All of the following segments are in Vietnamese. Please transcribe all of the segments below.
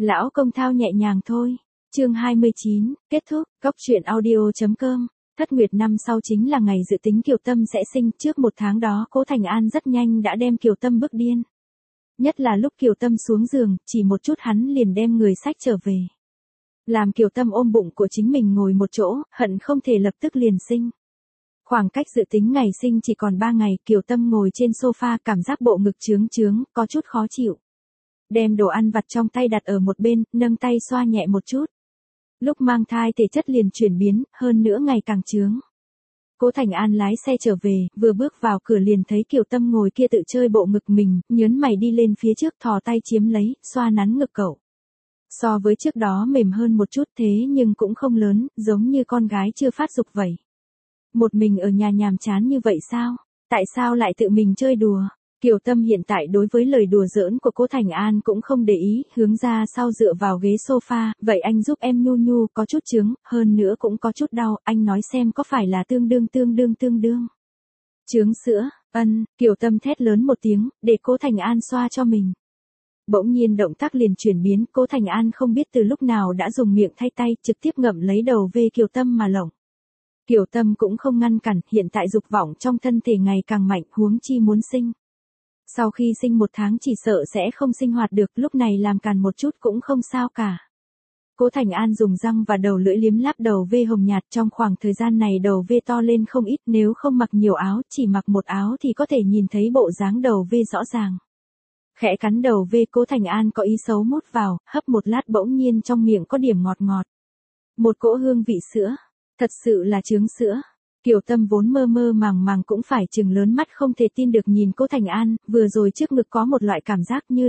Lão công thao nhẹ nhàng thôi. Chương 29, kết thúc. Góc truyện audio.com. Thất nguyệt năm sau chính là ngày dự tính Kiều Tâm sẽ sinh, trước một tháng đó Cố Thành An rất nhanh đã đem Kiều Tâm bức điên. Nhất là lúc Kiều Tâm xuống giường, chỉ một chút hắn liền đem người xách trở về. Làm Kiều Tâm ôm bụng của chính mình ngồi một chỗ, hận không thể lập tức liền sinh. Khoảng cách dự tính ngày sinh chỉ còn 3 ngày, Kiều Tâm ngồi trên sofa cảm giác bộ ngực trướng trướng, có chút khó chịu. Đem đồ ăn vặt trong tay đặt ở một bên, nâng tay xoa nhẹ một chút. Lúc mang thai thể chất liền chuyển biến, hơn nữa ngày càng trướng. Cố Thành An lái xe trở về, vừa bước vào cửa liền thấy Kiều Tâm ngồi kia tự chơi bộ ngực mình, nhớn mày đi lên phía trước thò tay chiếm lấy, xoa nắn ngực cậu. So với trước đó mềm hơn một chút thế nhưng cũng không lớn, giống như con gái chưa phát dục vậy. Một mình ở nhà nhàm chán như vậy sao? Tại sao lại tự mình chơi đùa? Kiều Tâm hiện tại đối với lời đùa giỡn của Cố Thành An cũng không để ý, hướng ra sau dựa vào ghế sofa, vậy anh giúp em nhu nhu, có chút trướng, hơn nữa cũng có chút đau, anh nói xem có phải là tương đương. Trướng sữa, Kiều Tâm thét lớn một tiếng, để Cố Thành An xoa cho mình. Bỗng nhiên động tác liền chuyển biến, Cố Thành An không biết từ lúc nào đã dùng miệng thay tay, trực tiếp ngậm lấy đầu về Kiều Tâm mà lộng. Kiều Tâm cũng không ngăn cản, hiện tại dục vọng trong thân thể ngày càng mạnh, huống chi muốn sinh. Sau khi sinh 1 tháng chỉ sợ sẽ không sinh hoạt được, lúc này làm càn một chút cũng không sao cả. Cố Thành An dùng răng và đầu lưỡi liếm láp đầu vê hồng nhạt, trong khoảng thời gian này đầu vê to lên không ít, nếu không mặc nhiều áo, chỉ mặc một áo thì có thể nhìn thấy bộ dáng đầu vê rõ ràng. Khẽ cắn đầu vê, Cố Thành An có ý xấu mút vào, hấp một lát bỗng nhiên trong miệng có điểm ngọt ngọt. Một cỗ hương vị sữa, thật sự là trướng sữa. Kiều Tâm vốn mơ mơ màng màng cũng phải trừng lớn mắt không thể tin được nhìn Cố Thành An, vừa rồi trước ngực có một loại cảm giác như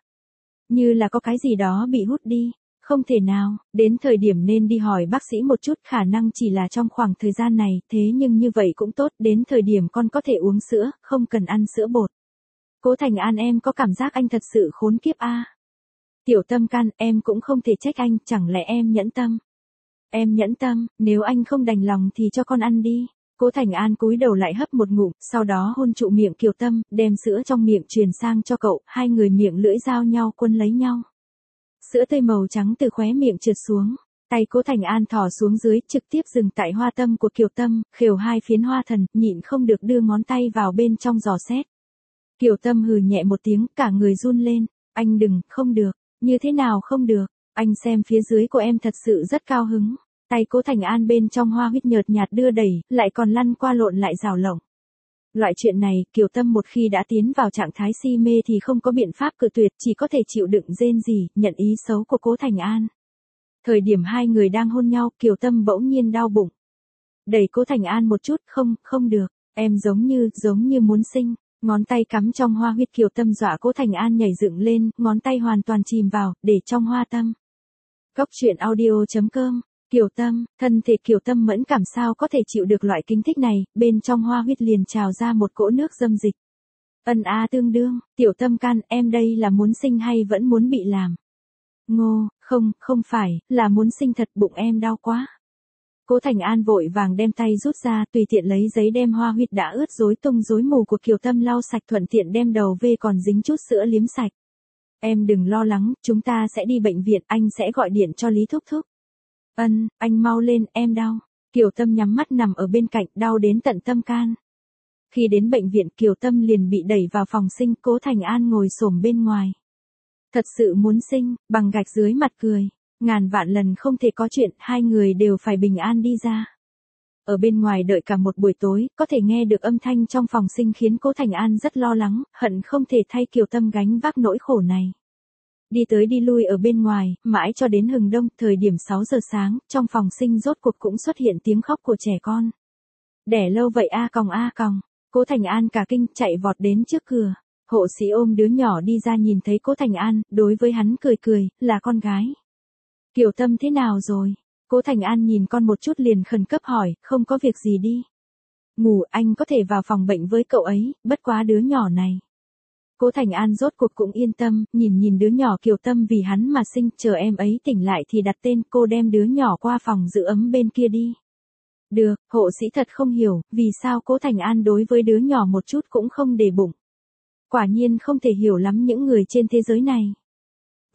là có cái gì đó bị hút đi, không thể nào, đến thời điểm nên đi hỏi bác sĩ một chút, khả năng chỉ là trong khoảng thời gian này, thế nhưng như vậy cũng tốt, đến thời điểm con có thể uống sữa, không cần ăn sữa bột. Cố Thành An, em có cảm giác anh thật sự khốn kiếp a. Tiểu Tâm can, em cũng không thể trách anh, chẳng lẽ em nhẫn tâm. Em nhẫn tâm, nếu anh không đành lòng thì cho con ăn đi. Cố Thành An cúi đầu lại hấp một ngụm, sau đó hôn trụ miệng Kiều Tâm, đem sữa trong miệng truyền sang cho cậu, hai người miệng lưỡi giao nhau quân lấy nhau. Sữa tươi màu trắng từ khóe miệng trượt xuống, tay Cố Thành An thò xuống dưới, trực tiếp dừng tại hoa tâm của Kiều Tâm, khều hai phiến hoa thần, nhịn không được đưa ngón tay vào bên trong dò xét. Kiều Tâm hừ nhẹ một tiếng, cả người run lên, anh đừng, không được, như thế nào không được, anh xem phía dưới của em thật sự rất cao hứng. Tay Cố Thành An bên trong hoa huyết nhợt nhạt đưa đẩy, lại còn lăn qua lộn lại rào lộng. Loại chuyện này, Kiều Tâm một khi đã tiến vào trạng thái si mê thì không có biện pháp cự tuyệt, chỉ có thể chịu đựng rên rỉ, nhận ý xấu của Cố Thành An. Thời điểm hai người đang hôn nhau, Kiều Tâm bỗng nhiên đau bụng. Đẩy Cố Thành An một chút, không được, em giống như muốn sinh. Ngón tay cắm trong hoa huyết, Kiều Tâm dọa Cố Thành An nhảy dựng lên, ngón tay hoàn toàn chìm vào, để trong hoa tâm. Góc truyện audio.com. Kiều Tâm, thân thể Kiều Tâm mẫn cảm sao có thể chịu được loại kích thích này, bên trong hoa huyết liền trào ra một cỗ nước dâm dịch. Tương đương, Tiểu Tâm can, em đây là muốn sinh hay vẫn muốn bị làm? Ngô, không phải, là muốn sinh thật, bụng em đau quá. Cố Thành An vội vàng đem tay rút ra, tùy tiện lấy giấy đem hoa huyết đã ướt rối tung rối mù của Kiều Tâm lau sạch, thuận tiện đem đầu vê còn dính chút sữa liếm sạch. Em đừng lo lắng, chúng ta sẽ đi bệnh viện, anh sẽ gọi điện cho Lý Thúc Thúc. Anh mau lên, em đau. Kiều Tâm nhắm mắt nằm ở bên cạnh, đau đến tận tâm can. Khi đến bệnh viện, Kiều Tâm liền bị đẩy vào phòng sinh, Cố Thành An ngồi xổm bên ngoài. Thật sự muốn sinh, bằng gạch dưới mặt cười. Ngàn vạn lần không thể có chuyện, hai người đều phải bình an đi ra. Ở bên ngoài đợi cả một buổi tối, có thể nghe được âm thanh trong phòng sinh khiến Cố Thành An rất lo lắng, hận không thể thay Kiều Tâm gánh vác nỗi khổ này. Đi tới đi lui ở bên ngoài, mãi cho đến hừng đông, thời điểm 6 giờ sáng, trong phòng sinh rốt cuộc cũng xuất hiện tiếng khóc của trẻ con. Đẻ lâu vậy a còng. Cố Thành An cả kinh chạy vọt đến trước cửa. Hộ sĩ ôm đứa nhỏ đi ra, nhìn thấy Cố Thành An, đối với hắn cười, là con gái. Kiều Tâm thế nào rồi? Cố Thành An nhìn con một chút liền khẩn cấp hỏi, không có việc gì đi. Ngủ, anh có thể vào phòng bệnh với cậu ấy, bất quá đứa nhỏ này. Cố Thành An rốt cuộc cũng yên tâm, nhìn đứa nhỏ Kiều Tâm vì hắn mà sinh, chờ em ấy tỉnh lại thì đặt tên, cô đem đứa nhỏ qua phòng giữ ấm bên kia đi. Được, hộ sĩ thật không hiểu, vì sao Cố Thành An đối với đứa nhỏ một chút cũng không để bụng. Quả nhiên không thể hiểu lắm những người trên thế giới này.